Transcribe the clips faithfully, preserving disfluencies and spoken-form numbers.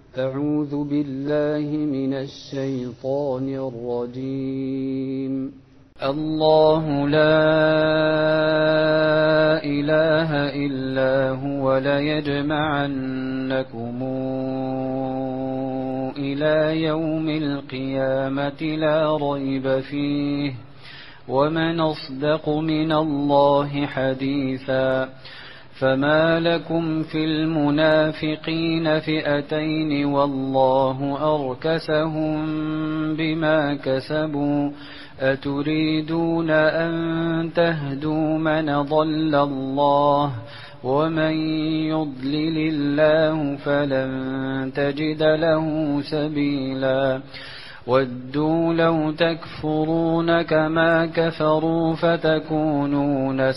أعوذ بالله من الشيطان الرجيم. الله لا إله إلا هو ليجمعنكم إلى يوم القيامة لا ريب فيه ومن أصدق من الله حديثا. فما لكم في المنافقين فئتين والله أركسهم بما كسبوا أتريدون أن تهدوا من ضل الله ومن يضلل الله فلن تجد له سبيلا. ودوا لو تكفرون كما كفروا فتكونون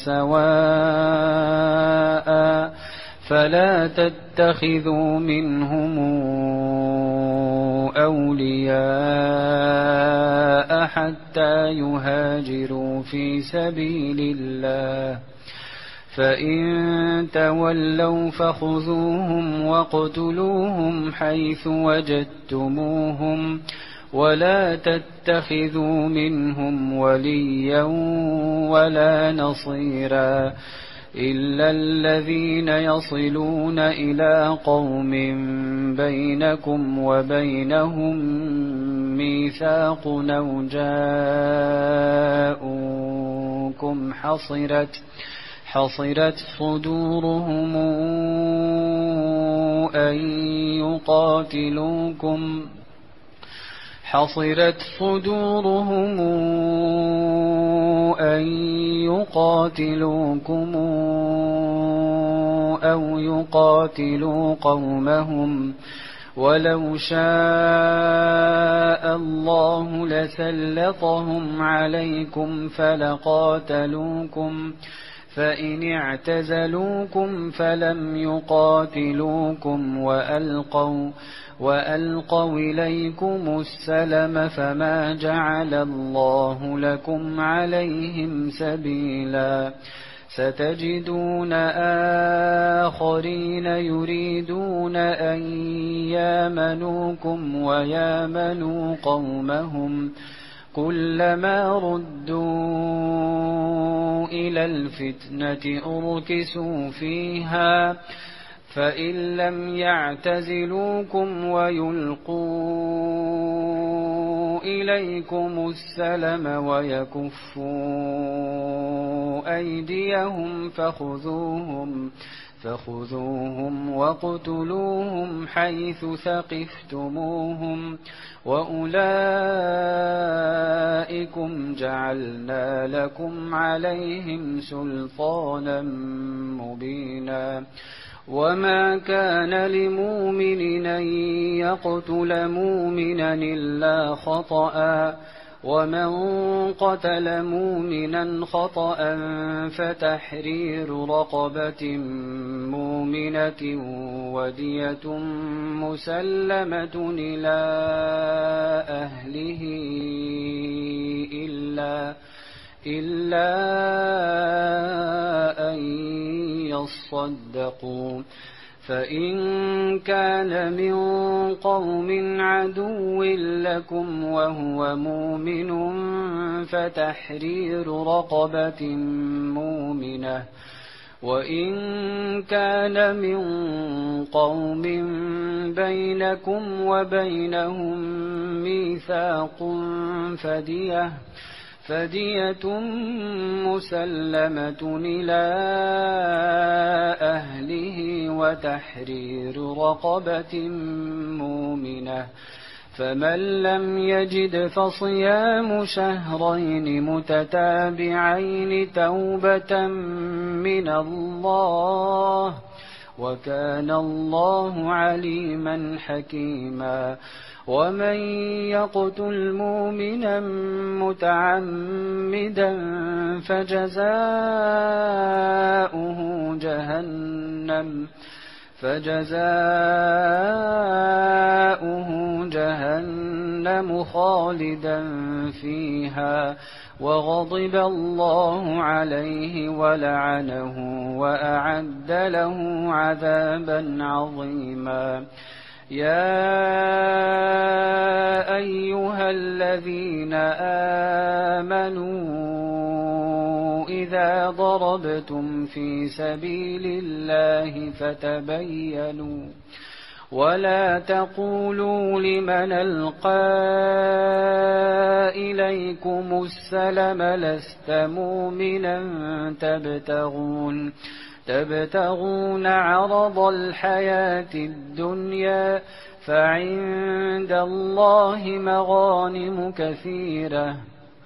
سواء فلا تتخذوا منهم أولياء حتى يهاجروا في سبيل الله فإن تولوا فخذوهم واقتلوهم حيث وجدتموهم ولا تتخذوا منهم وليا ولا نصيرا إلا الذين يصلون إلى قوم بينكم وبينهم ميثاق أو جاءوكم حصرت حصرت صدورهم أن يقاتلوكم حصرت صدورهم أن يقاتلوكم أو يقاتلوا قومهم ولو شاء الله لسلطهم عليكم فلقاتلوكم فإن اعتزلوكم فلم يقاتلوكم وألقوا وألقوا إليكم السلم فما جعل الله لكم عليهم سبيلا. ستجدون آخرين يريدون أن يامنوكم ويامنوا قومهم كلما ردوا إلى الفتنة أركسوا فيها فإن لم يعتزلوكم ويلقوا إليكم السلم ويكفوا أيديهم فخذوهم فخذوهم واقتلوهم حيث ثقفتموهم وأولئكم جعلنا لكم عليهم سلطانا مبينا. وما كان لمؤمن أن يقتل مؤمنا إلا خطأ ومن قتل مؤمنا خطأ فتحرير رقبة مؤمنة ودية مسلمة إلى أهله إلا إلا أن يصدقوا فإن كان من قوم عدو لكم وهو مؤمن فتحرير رقبة مؤمنة وإن كان من قوم بينكم وبينهم ميثاق فدية فدية مسلمة إلى أهله وتحرير رقبة مؤمنة فمن لم يجد فصيام شهرين متتابعين توبة من الله وكان الله عليما حكيما. ومن يقتل مؤمنا متعمدا فجزاؤه جهنم فجزاؤه جهنم خالدا فيها وغضب الله عليه ولعنه وأعد له عذابا عظيما. يا أيها الذين آمنوا إذا ضربتم في سبيل الله فتبينوا ولا تقولوا لمن ألقى إليكم السلم لست مؤمنا تبتغون تبتغون عرض الحياة الدنيا فعند الله مغانم كثيرة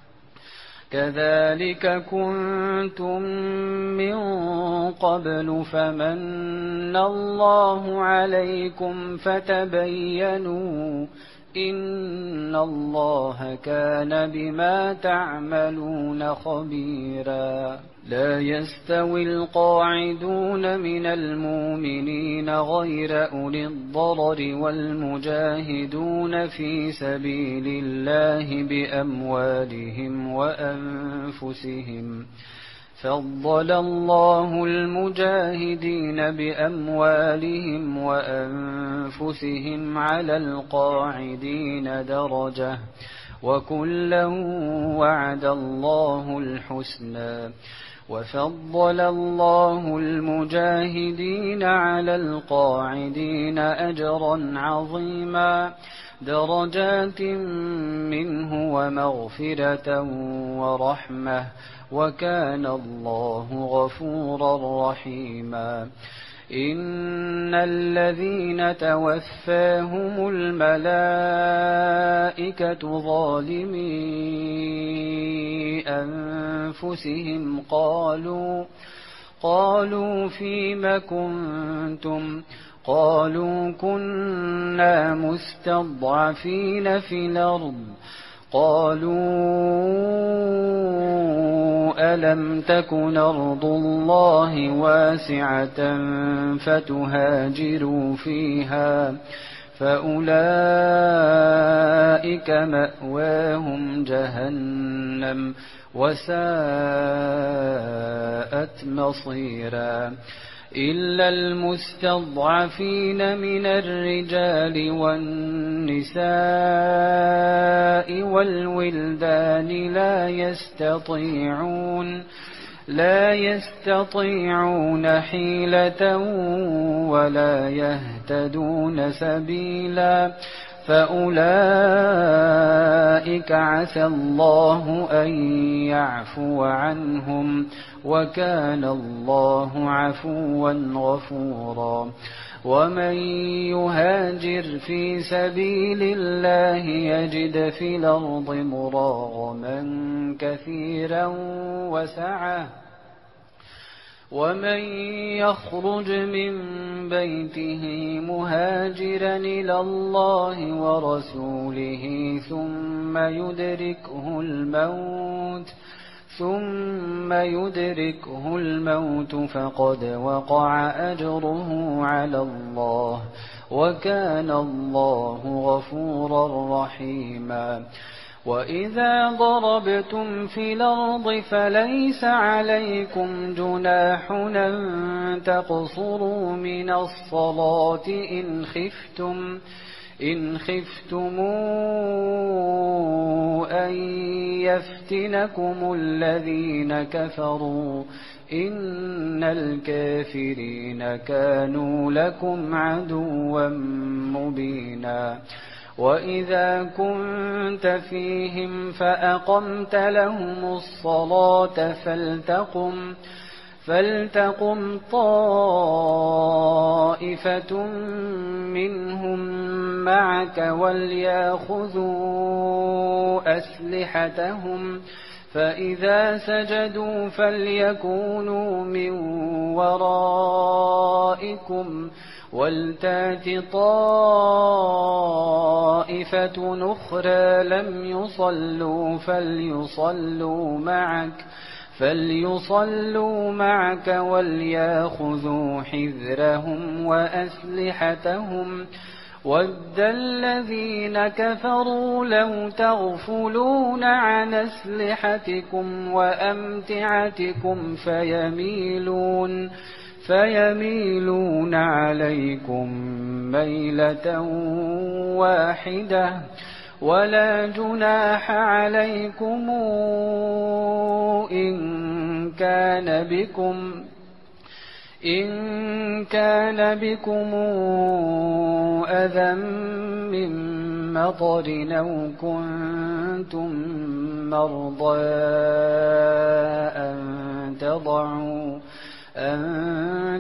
كذلك كنتم من قبل فمن الله عليكم فتبينوا إن الله كان بما تعملون خبيرا لا يستوي القاعدون من المؤمنين غير أولي الضرر والمجاهدون في سبيل الله بأموالهم وأنفسهم فضل الله المجاهدين بأموالهم وأنفسهم على القاعدين درجة وكلا وعد الله الحسنى وفضل الله المجاهدين على القاعدين أجرا عظيما درجات منه ومغفرة ورحمة وكان الله غفورا رحيما إن الذين توفاهم الملائكة ظالمي أنفسهم قالوا قالوا فيم كنتم قالوا كنا مستضعفين في الأرض قالوا ألم تكن أرض الله واسعة فتهاجروا فيها فأولئك مأواهم جهنم وساءت مصيرا إلا المستضعفين من الرجال والنساء والولدان لا يستطيعون لا يستطيعون حيلة ولا يهتدون سبيلا فأولئك عسى الله أن يعفو عنهم وكان الله عفوا غفورا ومن يهاجر في سبيل الله يجد في الأرض مراغما كثيرا وسعة ومن يخرج من بيته مهاجرا إلى الله ورسوله ثم يدركه الموت ثم يدركه الموت فقد وقع أجره على الله وكان الله غفورا رحيما وإذا ضربتم في الأرض فليس عليكم جناح أن تقصروا من الصلاة إن خفتم إن خفتم أن يفتنكم الذين كفروا إن الكافرين كانوا لكم عدوا مبينا وإذا كنت فيهم فأقمت لهم الصلاة فلتقم فلتقم طائفة منهم معك وليأخذوا أسلحتهم فإذا سجدوا فليكونوا من ورائكم ولتات طائفة أخرى لم يصلوا فليصلوا معك فليصلوا معك وليأخذوا حذرهم وأسلحتهم ود الذين كفروا لو تغفلون عن أسلحتكم وأمتعتكم فيميلون فيميلون عليكم ميلة واحدة ولا جناح عليكم إن كان بكم إن كان بكم أذى من مطر أو كنتم مرضى أن تضعوا أن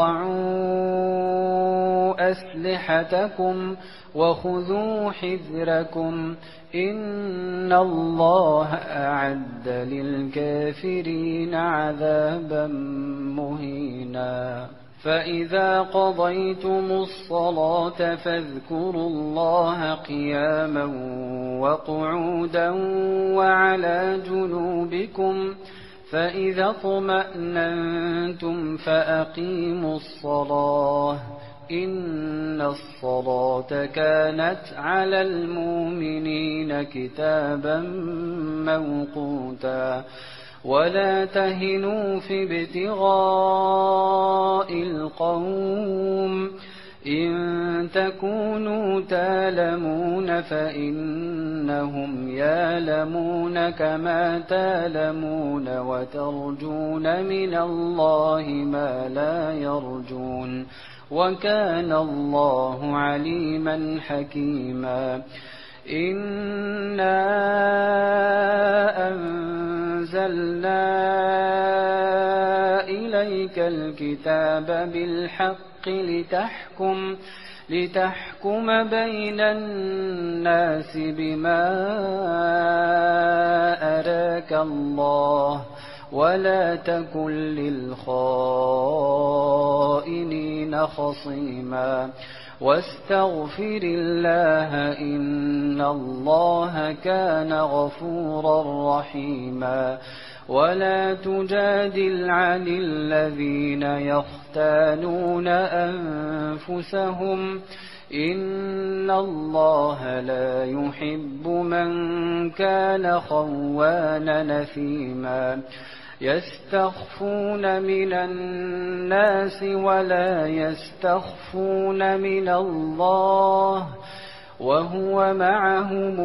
تضعوا أسلحتكم وخذوا حذركم إن الله أعد للكافرين عذابا مهينا فإذا قضيتم الصلاة فاذكروا الله قياما وقعودا وعلى جنوبكم فإذا اطمأننتم فأقيموا الصلاة إن الصلاة كانت على المؤمنين كتابا موقوتا ولا تهنوا في ابتغاء القوم إن تكونوا تالمون فإنهم يالمون كما تالمون وترجون من الله ما لا يرجون وكان الله عليما حكيما إنا أنزلنا إليك الكتاب بالحق لتحكم لتحكم بين الناس بما أراك الله ولا تكن للخائنين خصيما واستغفر الله إن الله كان غفورا رحيما ولا تجادل عن الذين يختانون أنفسهم إن الله لا يحب من كان خوانا نثيما يستخفون من الناس ولا يستخفون من الله وهو معهم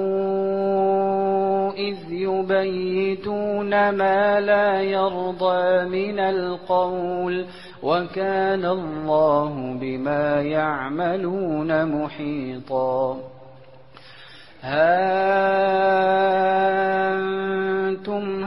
إذ يبيتون ما لا يرضى من القول وكان الله بما يعملون محيطا ها أنتم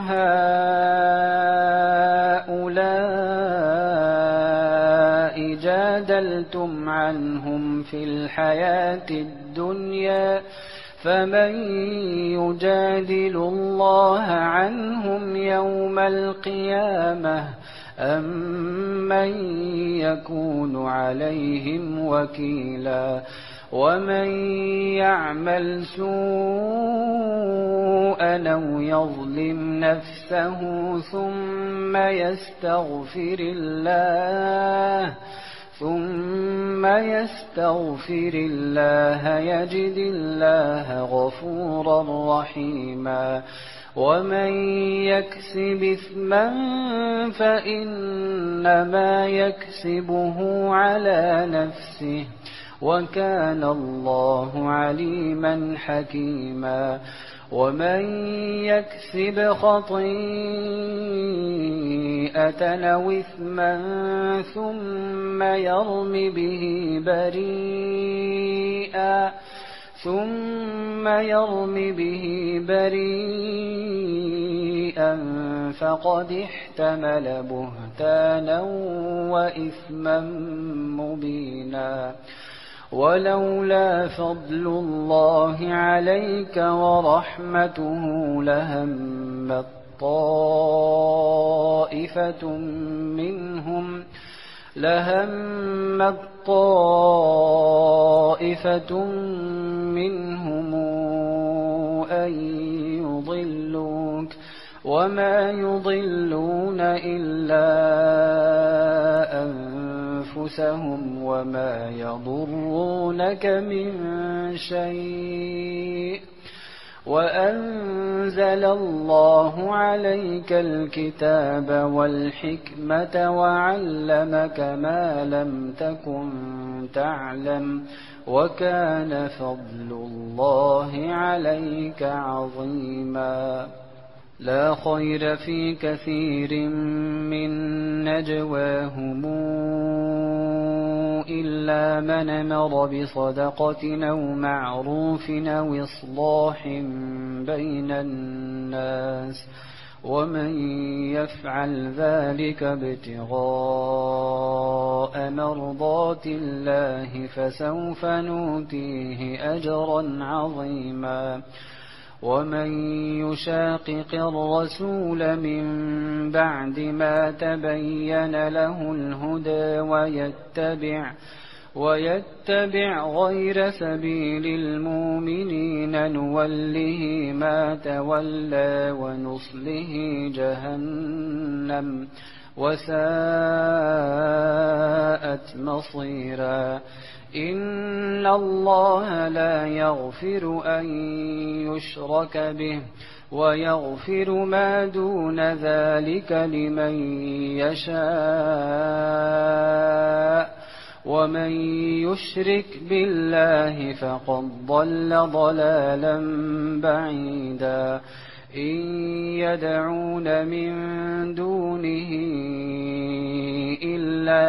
هؤلاء جادلتم عنهم في الحياة الدنيا فمن يجادل الله عنهم يوم القيامة أم من يكون عليهم وكيلا ومن يعمل سوءا أو يظلم نفسه ثم يستغفر الله ثم يستغفر الله يجد الله غفورا رحيما ومن يكسب إثما فإنما يكسبه على نفسه وكان الله عليما حكيما ومن يكسب خطيئة أو إثما ثم يرم به بريئا ثم يرم به بريئا فقد احتمل بهتانا وإثما مبينا ولولا فضل الله عليك ورحمته لهمت طائفة منهم لهمت طائفة منهم أن يضلوك وما يضلون إلا أنفسهم وما يضرونك من شيء وأنزل الله عليك الكتاب والحكمة وعلمك ما لم تكن تعلم وكان فضل الله عليك عظيما. لا خير في كثير من نجواهم إلا من أمر بصدقة أو معروف أو إصلاح بين الناس ومن يفعل ذلك ابتغاء مرضات الله فسوف نؤتيه أجرا عظيما. ومن يشاقق الرسول من بعد ما تبين له الهدى ويتبع, ويتبع غير سبيل المؤمنين نوله ما تولى ونصله جهنم وساءت مصيرا. إن الله لا يغفر أن يشرك به ويغفر ما دون ذلك لمن يشاء ومن يشرك بالله فقد ضل ضلالا بعيدا. إن يدعون من دونه إلا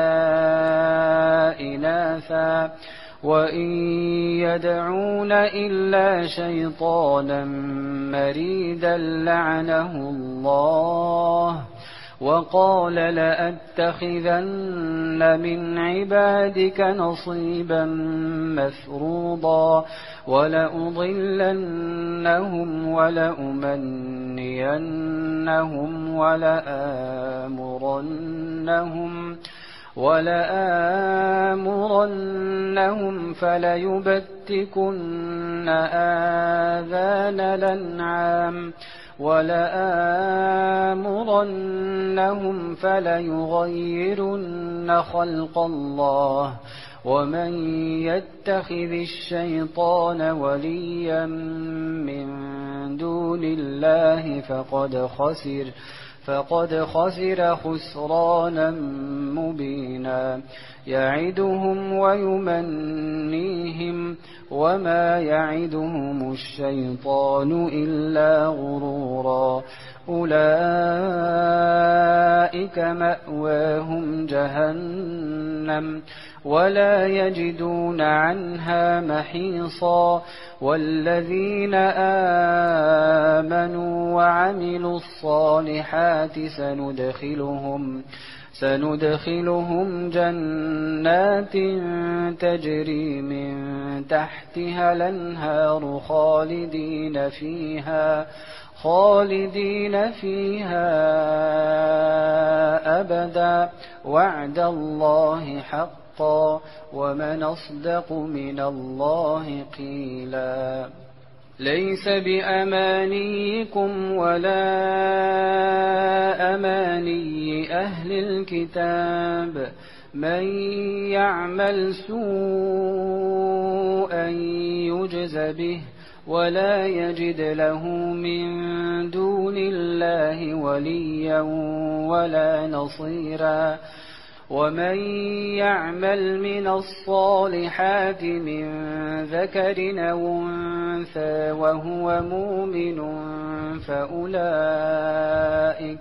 إناثا وإن يدعون إلا شيطانا مريدا لعنه الله وقال لأتخذن من عبادك نصيبا مفروضا ولأضلنهم ولأمنينهم ولآمرنهم ولآمرنهم فليبتكن آذان الأنعام ولآمرنهم فليغيرن خلق الله ومن يتخذ الشيطان وليا من دون الله فقد خسر فقد خسر خسرانا مبينا. يعدهم ويمنيهم وما يعدهم الشيطان إلا غرورا. أولئك مأواهم جهنم ولا يجدون عنها محيصا. والذين آمنوا وعملوا الصالحات سندخلهم سندخلهم جنات تجري من تحتها الأنهار خالدين فيها خالدين فيها أبدا وعد الله حقا ومن أصدق من الله قيلا. ليس بأمانيكم ولا أماني أهل الكتاب من يعمل سوءا يجز به ولا يجد له من دون الله وليا ولا نصيرا. ومن يعمل من الصالحات من ذكر أو أنثى وهو مؤمن فأولئك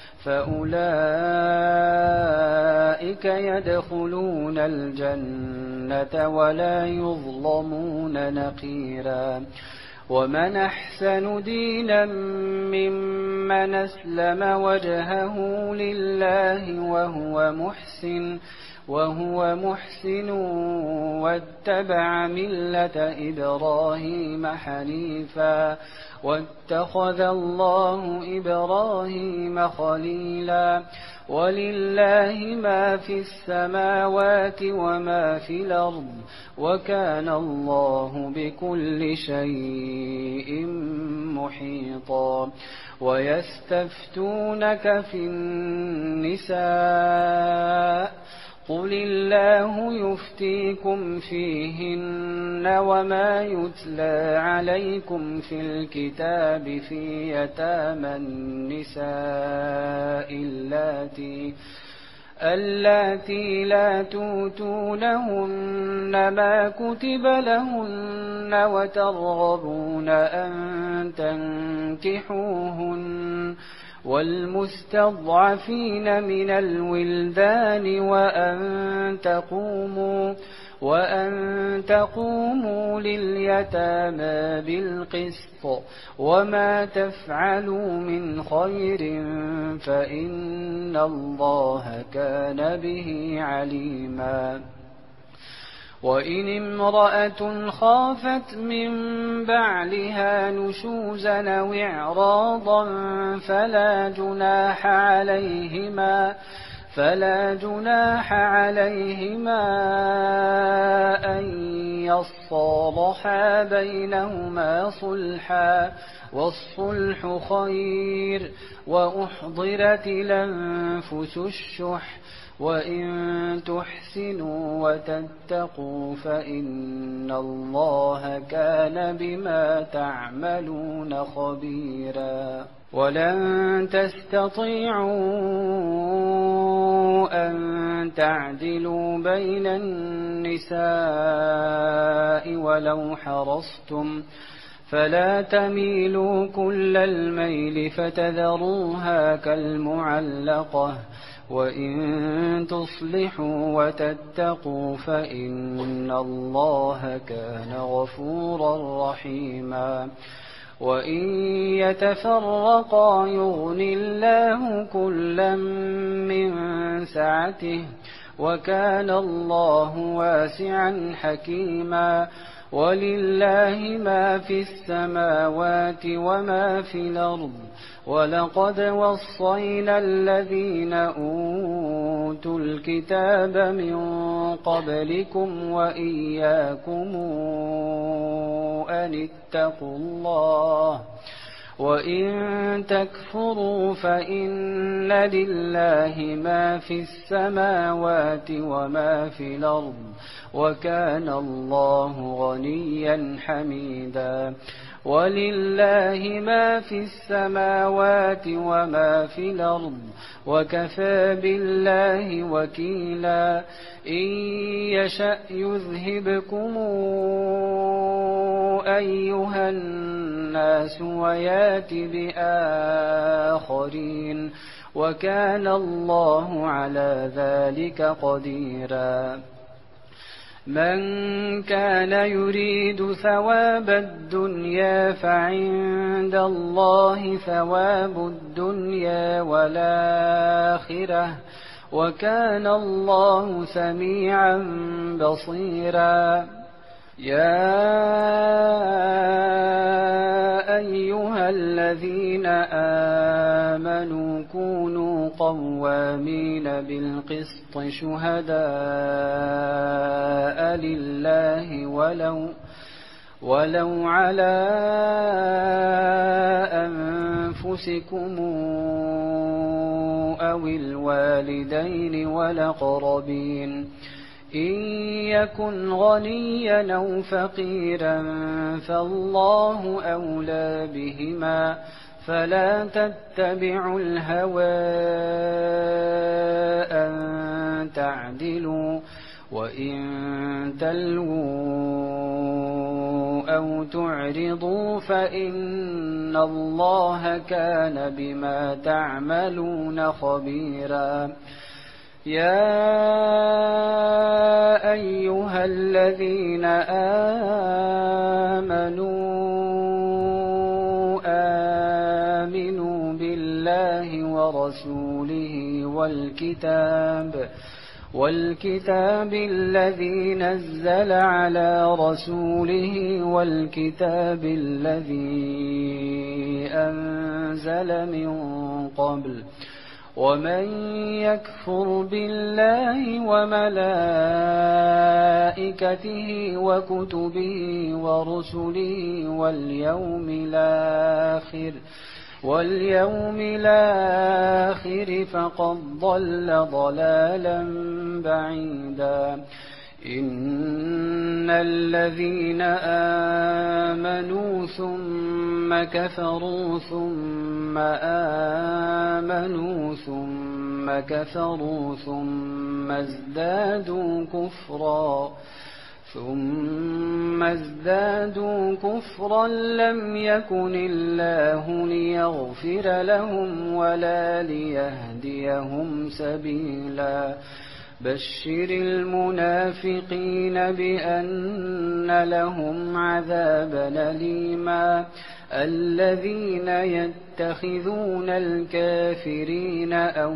فأولئك يدخلون الجنة ولا يظلمون نقيرا. ومن أحسن دينا ممن أسلم وجهه لله وهو محسن وهو محسن واتبع ملة إبراهيم حنيفا واتخذ الله إبراهيم خليلا. ولله ما في السماوات وما في الأرض وكان الله بكل شيء محيطا. ويستفتونك في النساء قل الله يفتيكم فيهن وما يتلى عليكم في الكتاب في يتامى النساء اللاتي اللاتي لا توتونهن ما كتب لهن وترغبون أن تنكحوهن والمستضعفين من الولدان وأن تقوموا وأن تقوموا لليتامى بالقسط وما تفعلوا من خير فإن الله كان به عليما وإن امرأة خافت من بعلها نشوزا أو إعراضا فلا جناح عليهما فلا جناح عليهما أن يصالحا بينهما صلحا والصلح خير وأحضرت الأنفس الشح وإن تحسنوا وتتقوا فإن الله كان بما تعملون خبيرا ولن تستطيعوا أن تعدلوا بين النساء ولو حرصتم فلا تميلوا كل الميل فتذروها كالمعلقة وإن تصلحوا وتتقوا فإن الله كان غفورا رحيما وإن يتفرقا يغن الله كلا من سعته وكان الله واسعا حكيما ولله ما في السماوات وما في الأرض ولقد وصينا الذين أوتوا الكتاب من قبلكم وإياكم أن اتقوا الله وإن تكفروا فإن لله ما في السماوات وما في الأرض وكان الله غنيا حميدا ولله ما في السماوات وما في الأرض وكفى بالله وكيلا إن يشأ يذهبكم أيها الناس ويات بآخرين وكان الله على ذلك قديرا من كان يريد ثواب الدنيا فعند الله ثواب الدنيا والآخرة وكان الله سميعا بصيرا يا أيها الذين آمنوا كونوا قوامين بالقسط شهداء لله ولو ولو على أنفسكم أو الوالدين والأقربين إن يكن غنيا أو فقيرا فالله أولى بهما فلا تتبعوا الهوى أن تعدلوا وإن تلووا أو تعرضوا فإن الله كان بما تعملون خبيرا يا أيها الذين آمنوا آمنوا بالله ورسوله والكتاب والكتاب الذي نزل على رسوله والكتاب الذي أنزل من قبل ومن يكفر بالله وملائكته وكتبه ورسله واليوم الآخر واليوم الآخر فقد ضل ضلالا بعيدا إن الذين آمنوا ثم كفروا ثم آمنوا ثم كفروا ثم ازدادوا كفرا ثم ازدادوا كفرا لم يكن الله ليغفر لهم ولا ليهديهم سبيلا بشر المنافقين بأن لهم عذابا أليما الذين يتخذون الكافرين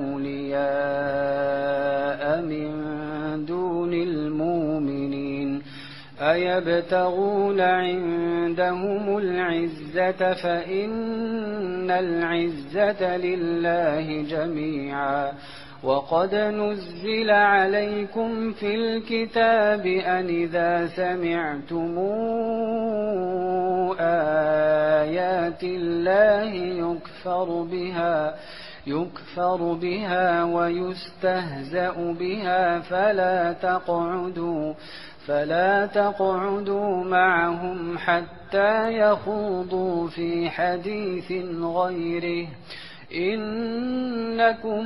أولياء من دون المؤمنين أيبتغون عندهم العزة فإن العزة لله جميعا وقد نزل عليكم في الكتاب أن إذا سمعتم آيات الله يكفر بها يكفر بها ويستهزأ بها فلا تقعدوا فلا تقعدوا معهم حتى يخوضوا في حديث غيره إنكم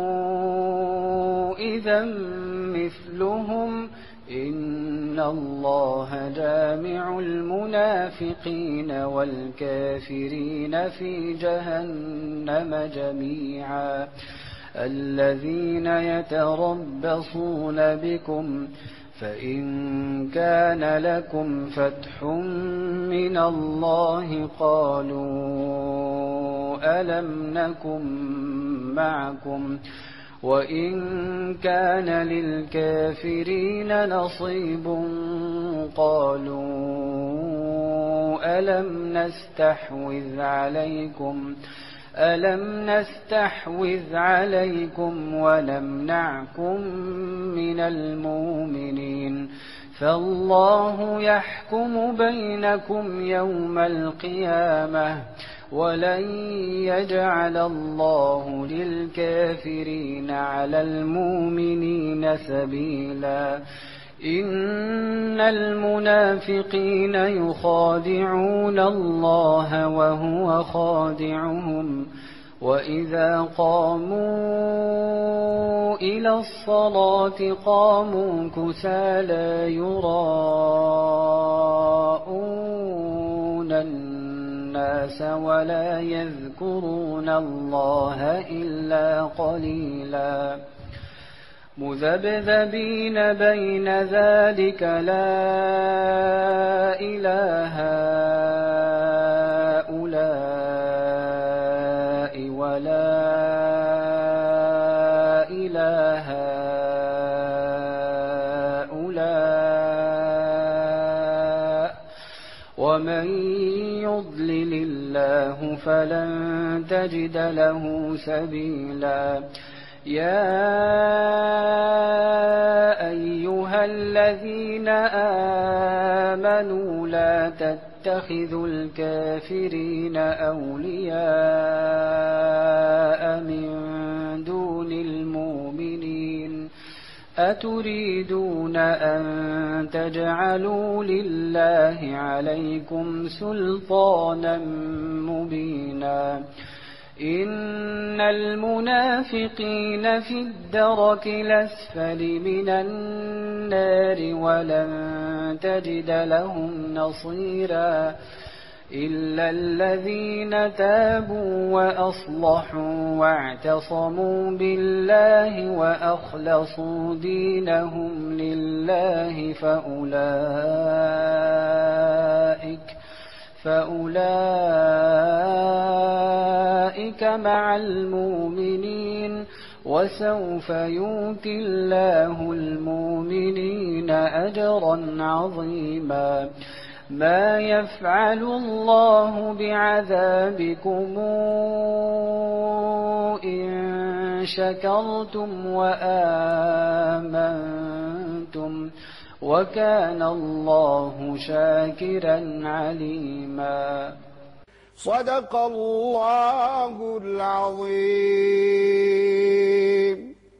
إذا مثلهم إن الله جامع المنافقين والكافرين في جهنم جميعا الذين يتربصون بكم فإن كان لكم فتح من الله قالوا ألم نكن معكم وإن كان للكافرين نصيب قالوا ألم نستحوذ عليكم ألم نستحوذ عليكم ونمنعكم من المؤمنين فالله يحكم بينكم يوم القيامة ولن يجعل الله للكافرين على المؤمنين سبيلا إن المنافقين يخادعون الله وهو خادعهم وإذا قاموا إلى الصلاة قاموا كسالى يراءون الناس ولا يذكرون الله إلا قليلا مذبذبين بين ذلك لا إله هؤلاء ولا إله هؤلاء ومن يضلل الله فلن تجد له سبيلا يا أيها الذين آمنوا لا تتخذوا الكافرين أولياء من دون المؤمنين أتريدون أن تجعلوا لله عليكم سلطانا مبينا إن المنافقين في الدرك الأسفل من النار ولن تجد لهم نصيرا إلا الذين تابوا وأصلحوا واعتصموا بالله وأخلصوا دينهم لله فأولئك فأولئك مع المؤمنين وسوف يؤتي الله المؤمنين أجرا عظيما ما يفعل الله بعذابكم إن شكرتم وآمنتم وكان الله شاكرا عليما. صدق الله العظيم.